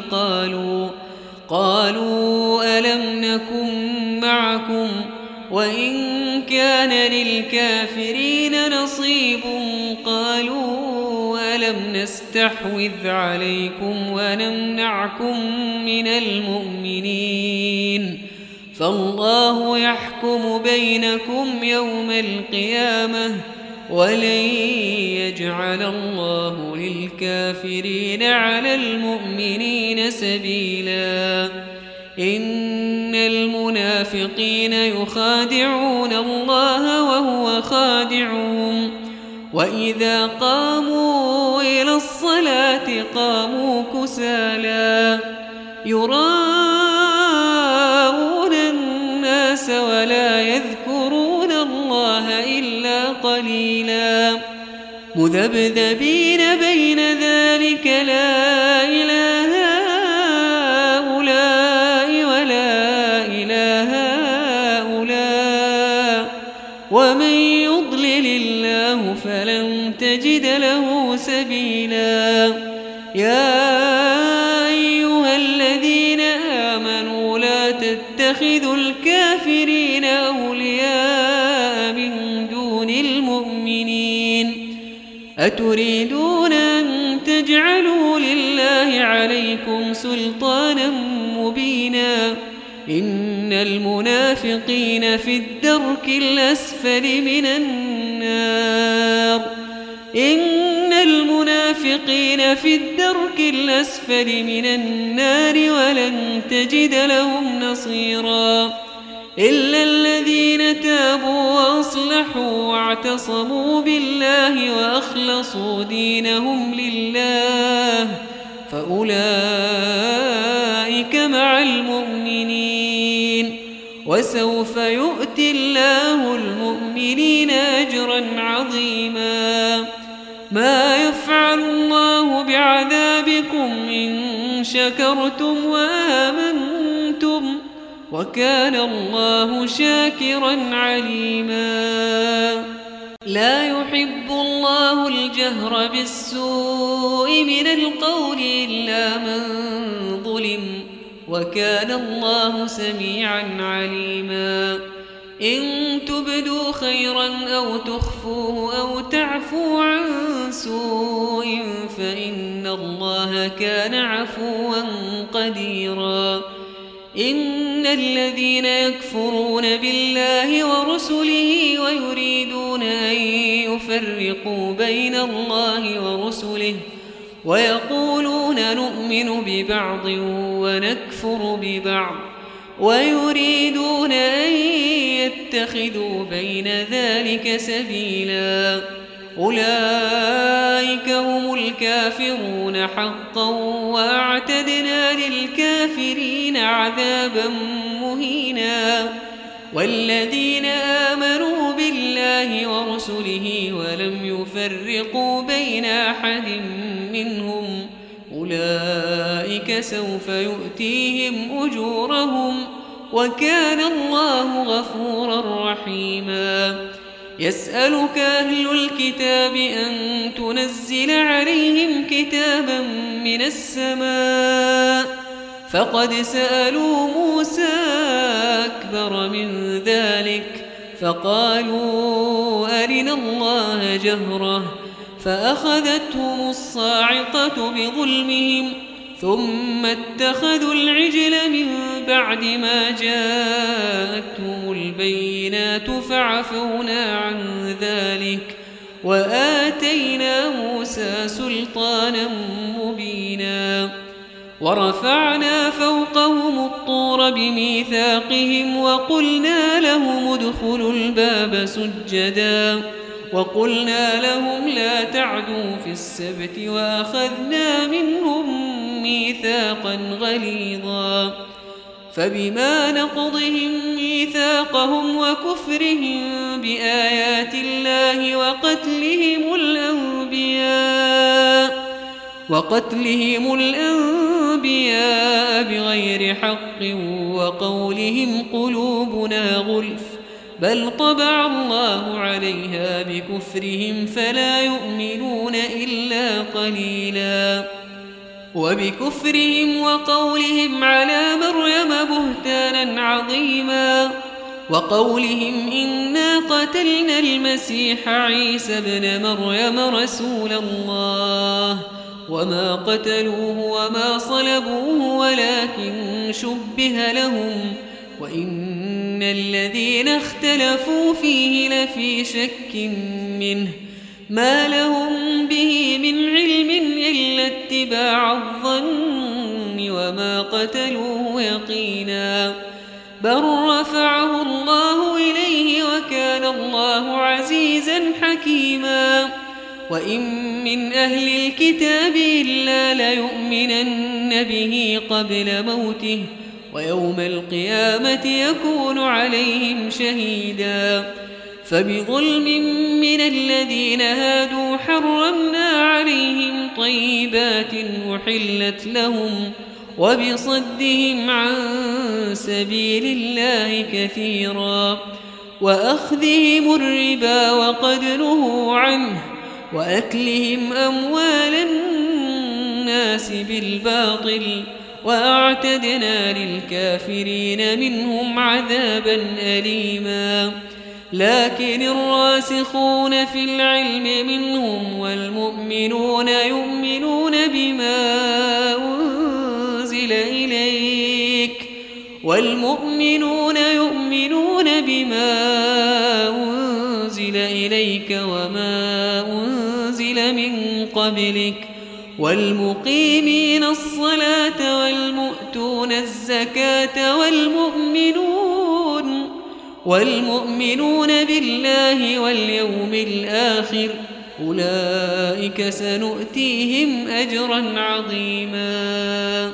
قالوا ألم نكن معكم وإن كان للكافرين نصيب قالوا ألم نستحوذ عليكم ونمنعكم من المؤمنين فالله يحكم بينكم يوم القيامة ولن يجعل الله للكافرين على المؤمنين سبيلا إن المنافقين يخادعون الله وهو خادعهم وإذا قاموا إلى الصلاة قاموا كسالى يراءون الناس ولا يذكرون الله إلا قليلا مذبذبين بين ذلك لا إله هؤلاء ولا إله هؤلاء ومن يضلل الله فلن تجد له سبيلا يا أيها الذين آمنوا لا تتخذوا الكافرين أولياء من دون المؤمنين أتريدون أن تجعلوا لله عليكم سلطانا مبينا إن المنافقين في الدرك الأسفل من النار إن المنافقين في الدرك الأسفل من النار ولن تجد لهم نصيرا إلا الذين تابوا وأصلحوا واعتصموا بالله وأخلصوا دينهم لله فأولئك مع المؤمنين وسوف يؤتي الله المؤمنين أجرا عظيما ما يفعل الله بعذابكم إن شكرتم وآمنتم وكان الله شاكرا عليما لا يحب الله الجهر بالسوء من القول إلا من ظلم وكان الله سميعا عليما إن تبدوا خيرا أو تخفوه أو تعفوا عن سوء فإن الله كان عفوا قديرا إن الذين يكفرون بالله ورسله ويريدون أن يفرقوا بين الله ورسله ويقولون نؤمن ببعض ونكفر ببعض ويريدون أن يتخذوا بين ذلك سبيلا أولئك هم الكافرون حقا وأعتدنا للكافرين عذابا مهينا والذين آمنوا بالله ورسله ولم يفرقوا بين أحد منهم أولئك سوف يؤتيهم أجورهم وكان الله غفورا رحيما يسألك أهل الكتاب أن تنزل عليهم كتابا من السماء فقد سألوا موسى أكبر من ذلك فقالوا أرنا الله جهرة فأخذتهم الصاعقة بظلمهم ثم اتخذوا العجل من بعد ما جاءتهم البينات فعفونا عن ذلك وآتينا موسى سلطانا مبينا ورفعنا فوقهم الطور بميثاقهم وقلنا لهم ادخلوا الباب سجدا وقلنا لهم لا تعدوا في السبت وأخذنا منهم ميثاقا غليظا فبما نقضهم ميثاقهم وكفرهم بآيات الله وقتلهم الأنبياء بغير حق وقولهم قلوبنا غلف بل طبع الله عليها بكفرهم فلا يؤمنون إلا قليلا وبكفرهم وقولهم على مريم بهتانا عظيما وقولهم إنا قتلنا المسيح عيسى ابن مريم رسول الله وما قتلوه وما صلبوه ولكن شبه لهم وإن الذين اختلفوا فيه لفي شك منه ما لهم به من علم إلا اتباع الظن وما قتلوه يقينا بل رفعه الله إليه وكان الله عزيزا حكيما وإن من أهل الكتاب إلا ليؤمنن به قبل موته ويوم القيامة يكون عليهم شهيدا فبظلم من الذين هادوا حرمنا عليهم طيبات أحلت لهم وبصدهم عن سبيل الله كثيرا وأخذهم الربا وقد نهوا عنه وأكلهم أموال الناس بالباطل وأعتدنا للكافرين منهم عذابا أليما لكن الراسخون في العلم منهم والمؤمنون يؤمنون بما أنزل إليك وما أنزل من قبلك والمقيمين الصلاة والمؤتون الزكاة والمؤمنون بالله واليوم الآخر أولئك سنؤتيهم أجرا عظيما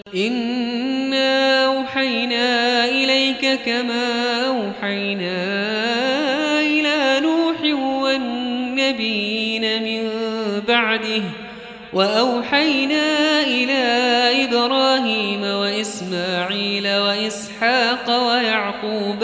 إنا أوحينا إليك كما أوحينا إلى نوح والنبيين من بعده وأوحينا إلى إبراهيم وإسماعيل وإسحاق ويعقوب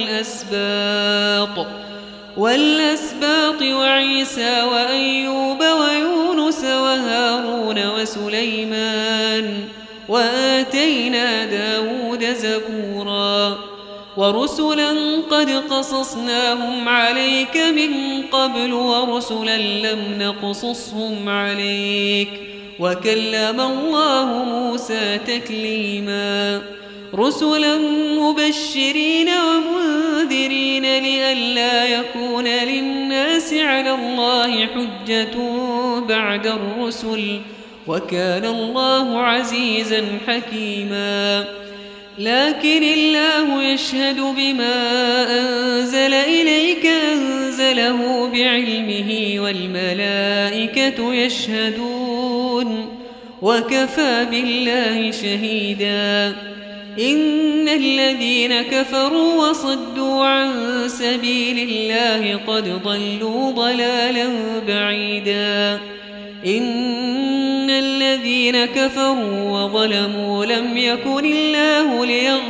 والأسباط وعيسى وأيوب ويونس وهارون وسليمان وآتينا داود زبورا ورسلا قد قصصناهم عليك من قبل ورسلا لم نقصصهم عليك وكلم الله موسى تكليما رسلا مبشرين ومنذرين لئلا يكون للناس على الله حجة بعد الرسل وكان الله عزيزا حكيما لكن الله يشهد بما أنزل إليك أنزله بعلمه والملائكة يشهدون وكفى بالله شهيدا إن الذين كفروا وصدوا عن سبيل الله قد ضلوا ضلالا بعيدا إن الذين كفروا وظلموا لم يكن الله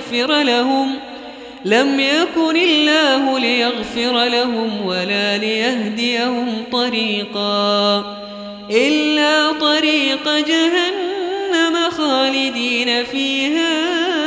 ليغفر لهم ولا ليهديهم طريقا إلا طريق جهنم خالدين فيها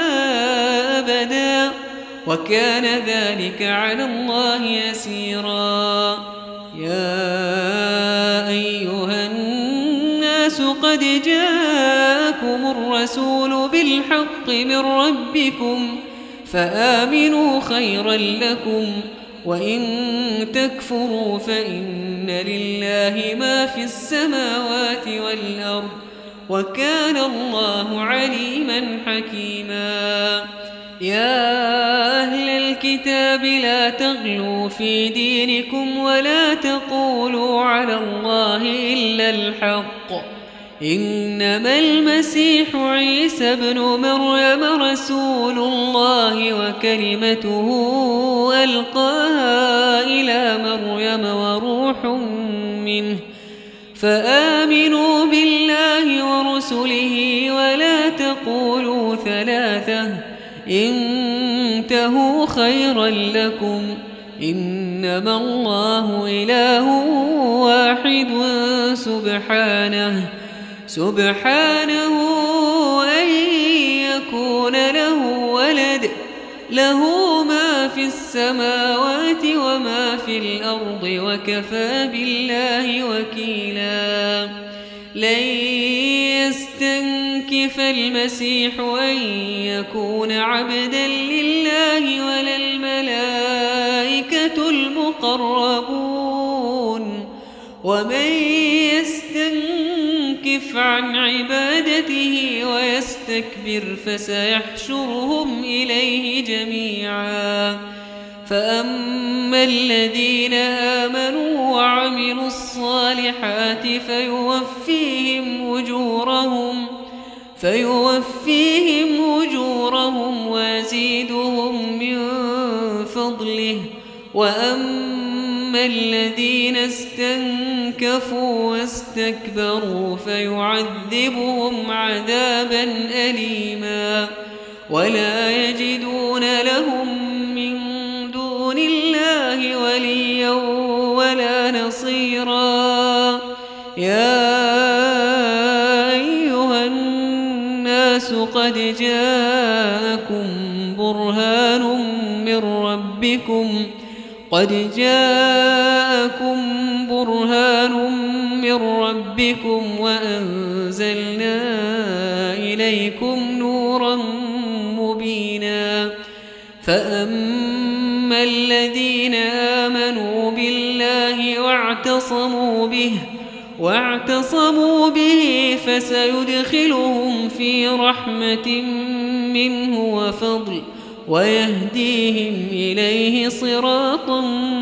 أبدا وكان ذلك على الله يسيرا يا أيها الناس قد جاءكم الرسول بالحق من ربكم فآمنوا خيرا لكم وإن تكفروا فإن لله ما في السماوات والأرض وكان الله عليما حكيما يا أهل الكتاب لا تغلوا في دينكم ولا تقولوا على الله إلا الحق إنما المسيح عيسى ابن مريم رسول الله وكلمته ألقاها إلى مريم وروح منه فآمنوا بالله ورسله ولا تقولوا ثلاثة تنتهوا خيرا لكم إنما الله إله واحد سبحانه أن يكون له ولد له ما في السماوات وما في الأرض وكفى بالله وكيلا لن يستنكف المسيح أن يكون عبدا لله ولا الملائكة المقربون ومن يستنكف عن عبادته ويستكبر فسيحشرهم إليه جميعا فأما الذين آمنوا وعملوا الصالحات فيوفيهم أجورهم ويزيدهم من فضله وأما الذين استنكفوا واستكبروا فيعذبهم عذابا أليما ولا يجدون لهم من دون الله وليا ولا نصيرا يا أيها الناس قد جاءكم برهان من ربكم وأنزلنا إليكم نورا مبينا فأما الذين آمنوا بالله واعتصموا به فسيدخلهم في رحمة منه وفضل ويهديهم إليه صراطا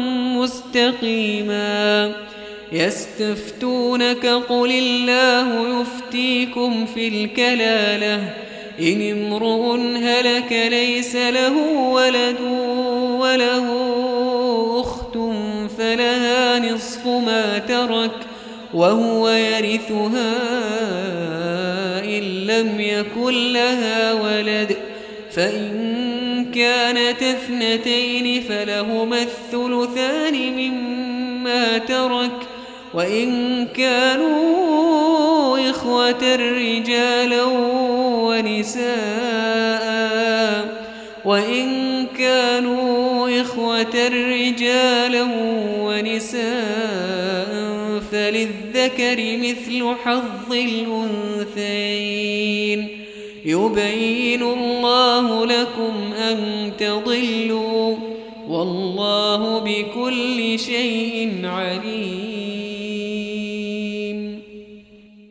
مستقيما يستفتونك قل الله يفتيكم في الكلالة إن امرؤ هلك ليس له ولد وله أخت فلها نصف ما ترك وهو يرثها إن لم يكن لها ولد فإن كانت اثنتين فلهما الثلثان مما ترك وإن كانوا إخوة رجالا ونساء فللذكر مثل حظ الأنثيين يبين الله لكم أن تضلوا والله بكل شيء عليم